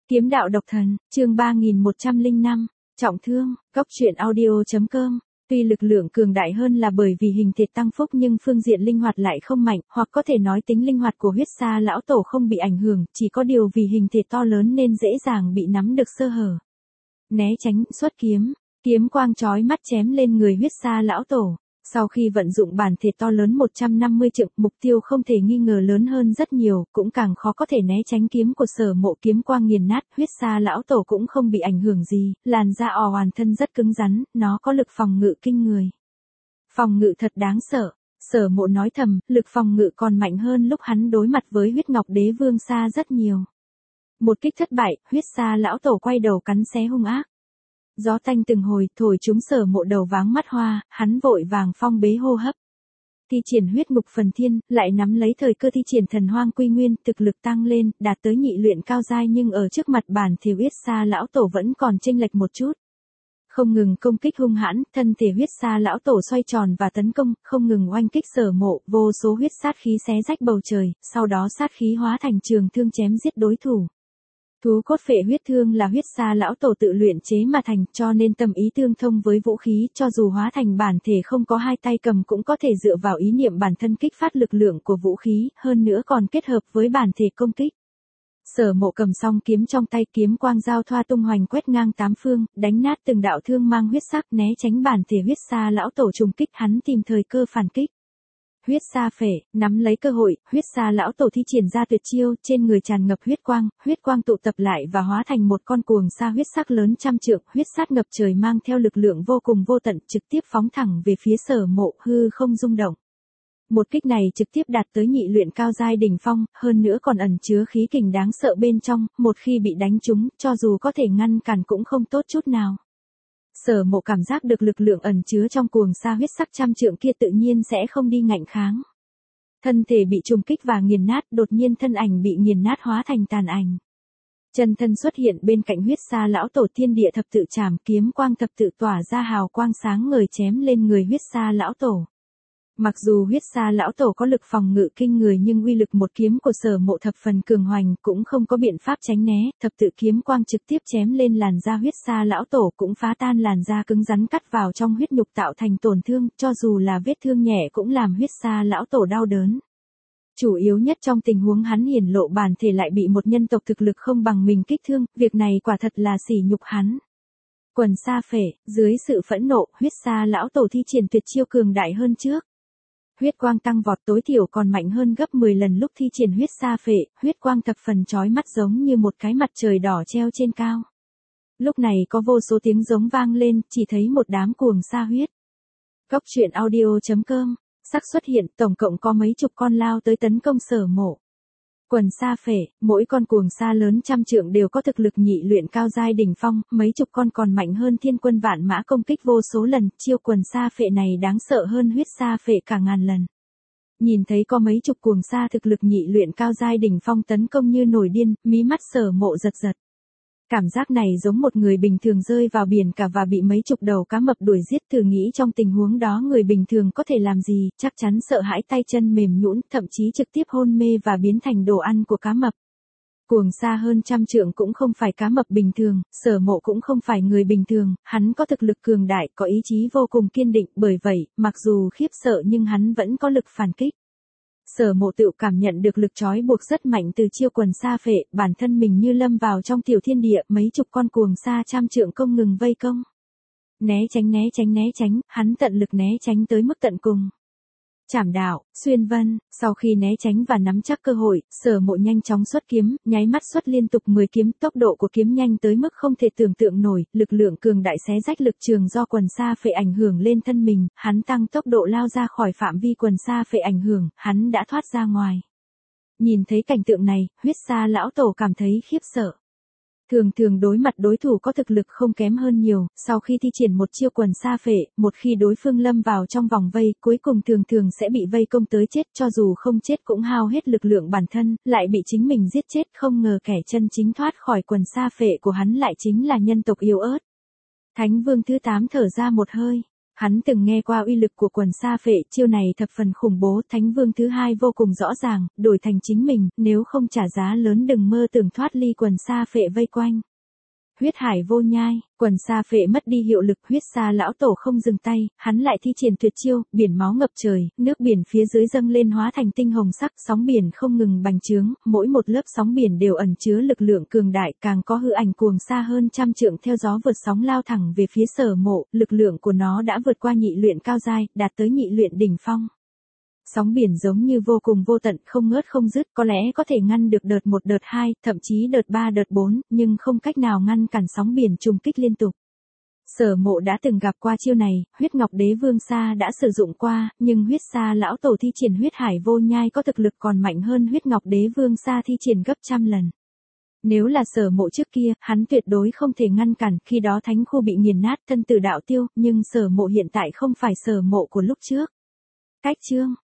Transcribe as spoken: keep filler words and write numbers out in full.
Kiếm đạo độc thần, chương ba nghìn một trăm lẻ năm, trọng thương, góc truyện audio.com. Tuy lực lượng cường đại hơn là bởi vì hình thể tăng phúc nhưng phương diện linh hoạt lại không mạnh, hoặc có thể nói tính linh hoạt của huyết sa lão tổ không bị ảnh hưởng, chỉ có điều vì hình thể to lớn nên dễ dàng bị nắm được sơ hở. Né tránh, xuất kiếm, kiếm quang chói mắt chém lên người huyết sa lão tổ. Sau khi vận dụng bản thể to lớn một trăm năm mươi trượng, mục tiêu không thể nghi ngờ lớn hơn rất nhiều, cũng càng khó có thể né tránh kiếm của Sở Mộ, kiếm quang nghiền nát, huyết sa lão tổ cũng không bị ảnh hưởng gì, làn da ò hoàn thân rất cứng rắn, nó có lực phòng ngự kinh người. Phòng ngự thật đáng sợ, Sở Mộ nói thầm, lực phòng ngự còn mạnh hơn lúc hắn đối mặt với huyết ngọc đế vương xa rất nhiều. Một kích thất bại, huyết sa lão tổ quay đầu cắn xé hung ác. Gió tanh từng hồi, thổi chúng Sở Mộ đầu váng mắt hoa, hắn vội vàng phong bế hô hấp. Thi triển huyết ngục phần thiên, lại nắm lấy thời cơ thi triển thần hoang quy nguyên, thực lực tăng lên, đạt tới nhị luyện cao giai nhưng ở trước mặt bản thể huyết sa lão tổ vẫn còn chênh lệch một chút. Không ngừng công kích hung hãn, thân thể huyết sa lão tổ xoay tròn và tấn công, không ngừng oanh kích Sở Mộ, vô số huyết sát khí xé rách bầu trời, sau đó sát khí hóa thành trường thương chém giết đối thủ. Thú cốt phệ huyết thương là huyết sa lão tổ tự luyện chế mà thành, cho nên tâm ý tương thông với vũ khí, cho dù hóa thành bản thể không có hai tay cầm cũng có thể dựa vào ý niệm bản thân kích phát lực lượng của vũ khí, hơn nữa còn kết hợp với bản thể công kích. Sở Mộ cầm song kiếm trong tay, kiếm quang giao thoa tung hoành quét ngang tám phương, đánh nát từng đạo thương mang huyết sắc, né tránh bản thể huyết sa lão tổ trùng kích, hắn tìm thời cơ phản kích. Huyết sa phệ, nắm lấy cơ hội, huyết sa lão tổ thi triển ra tuyệt chiêu, trên người tràn ngập huyết quang, huyết quang tụ tập lại và hóa thành một con cuồng sa huyết sắc lớn trăm trượng, huyết sát ngập trời mang theo lực lượng vô cùng vô tận, trực tiếp phóng thẳng về phía Sở Mộ, hư không rung động. Một kích này trực tiếp đạt tới nhị luyện cao giai đỉnh phong, hơn nữa còn ẩn chứa khí kình đáng sợ bên trong, một khi bị đánh trúng, cho dù có thể ngăn cản cũng không tốt chút nào. Sở Mộ cảm giác được lực lượng ẩn chứa trong cuồng sa huyết sắc trăm trượng kia tự nhiên sẽ không đi ngạnh kháng. Thân thể bị trùng kích và nghiền nát, đột nhiên thân ảnh bị nghiền nát hóa thành tàn ảnh. Chân thân xuất hiện bên cạnh huyết sa lão tổ, thiên địa thập tự trảm, kiếm quang thập tự tỏa ra hào quang sáng ngời chém lên người huyết sa lão tổ. Mặc dù huyết sa lão tổ có lực phòng ngự kinh người nhưng uy lực một kiếm của Sở Mộ thập phần cường hoành, cũng không có biện pháp tránh né, thập tự kiếm quang trực tiếp chém lên làn da huyết sa lão tổ, cũng phá tan làn da cứng rắn cắt vào trong huyết nhục tạo thành tổn thương, cho dù là vết thương nhẹ cũng làm huyết sa lão tổ đau đớn. Chủ yếu nhất trong tình huống hắn hiển lộ bản thể lại bị một nhân tộc thực lực không bằng mình kích thương, việc này quả thật là sỉ nhục hắn. Quần sa phệ, dưới sự phẫn nộ, huyết sa lão tổ thi triển tuyệt chiêu cường đại hơn trước. Huyết quang tăng vọt, tối thiểu còn mạnh hơn gấp mười lần lúc thi triển huyết sa phệ, huyết quang thập phần chói mắt giống như một cái mặt trời đỏ treo trên cao. Lúc này có vô số tiếng giống vang lên, chỉ thấy một đám cuồng sa huyết. Góc truyện audio.com, sắc xuất hiện, tổng cộng có mấy chục con lao tới tấn công Sở Mộ. Quần sa phệ, mỗi con cuồng sa lớn trăm trượng đều có thực lực nhị luyện cao giai đỉnh phong, mấy chục con còn mạnh hơn thiên quân vạn mã công kích vô số lần, chiêu quần sa phệ này đáng sợ hơn huyết sa phệ cả ngàn lần. Nhìn thấy có mấy chục cuồng sa thực lực nhị luyện cao giai đỉnh phong tấn công như nổi điên, mí mắt Sở Mộ giật giật. Cảm giác này giống một người bình thường rơi vào biển cả và bị mấy chục đầu cá mập đuổi giết, thử nghĩ trong tình huống đó người bình thường có thể làm gì, chắc chắn sợ hãi tay chân mềm nhũn, thậm chí trực tiếp hôn mê và biến thành đồ ăn của cá mập. Cuồng sa hơn trăm trượng cũng không phải cá mập bình thường, Sở Mộ cũng không phải người bình thường, hắn có thực lực cường đại, có ý chí vô cùng kiên định, bởi vậy, mặc dù khiếp sợ nhưng hắn vẫn có lực phản kích. Sở Mộ tự cảm nhận được lực trói buộc rất mạnh từ chiêu quần sa phệ, bản thân mình như lâm vào trong tiểu thiên địa, mấy chục con cuồng sa trăm trượng không ngừng vây công. Né tránh né tránh né tránh, hắn tận lực né tránh tới mức tận cùng. Trảm đạo, xuyên vân, sau khi né tránh và nắm chắc cơ hội, Sở Mộ nhanh chóng xuất kiếm, nháy mắt xuất liên tục mười kiếm, tốc độ của kiếm nhanh tới mức không thể tưởng tượng nổi, lực lượng cường đại xé rách lực trường do quần sa phệ ảnh hưởng lên thân mình, hắn tăng tốc độ lao ra khỏi phạm vi quần sa phệ ảnh hưởng, hắn đã thoát ra ngoài. Nhìn thấy cảnh tượng này, huyết sa lão tổ cảm thấy khiếp sợ. Thường thường đối mặt đối thủ có thực lực không kém hơn nhiều, sau khi thi triển một chiêu quần sa phệ, một khi đối phương lâm vào trong vòng vây, cuối cùng thường thường sẽ bị vây công tới chết, cho dù không chết cũng hao hết lực lượng bản thân, lại bị chính mình giết chết, không ngờ kẻ chân chính thoát khỏi quần sa phệ của hắn lại chính là nhân tộc yếu ớt. Thánh Vương thứ tám thở ra một hơi. Hắn từng nghe qua uy lực của quần sa phệ, chiêu này thập phần khủng bố, Thánh Vương thứ hai vô cùng rõ ràng, đổi thành chính mình, nếu không trả giá lớn đừng mơ tưởng thoát ly quần sa phệ vây quanh. Huyết hải vô nhai, quần sa phệ mất đi hiệu lực, huyết sa lão tổ không dừng tay, hắn lại thi triển tuyệt chiêu, biển máu ngập trời, nước biển phía dưới dâng lên hóa thành tinh hồng sắc, sóng biển không ngừng bành trướng, mỗi một lớp sóng biển đều ẩn chứa lực lượng cường đại, càng có hư ảnh cuồng xa hơn trăm trượng theo gió vượt sóng lao thẳng về phía Sở Mộ, lực lượng của nó đã vượt qua nhị luyện cao giai, đạt tới nhị luyện đỉnh phong. Sóng biển giống như vô cùng vô tận, không ngớt không dứt, có lẽ có thể ngăn được đợt một đợt hai, thậm chí đợt ba đợt bốn, nhưng không cách nào ngăn cản sóng biển trùng kích liên tục. Sở Mộ đã từng gặp qua chiêu này, huyết ngọc đế vương sa đã sử dụng qua, nhưng huyết sa lão tổ thi triển huyết hải vô nhai có thực lực còn mạnh hơn huyết ngọc đế vương sa thi triển gấp trăm lần. Nếu là Sở Mộ trước kia, hắn tuyệt đối không thể ngăn cản, khi đó thánh khu bị nghiền nát, thân tử đạo tiêu, nhưng Sở Mộ hiện tại không phải Sở Mộ của lúc trước. Cách chương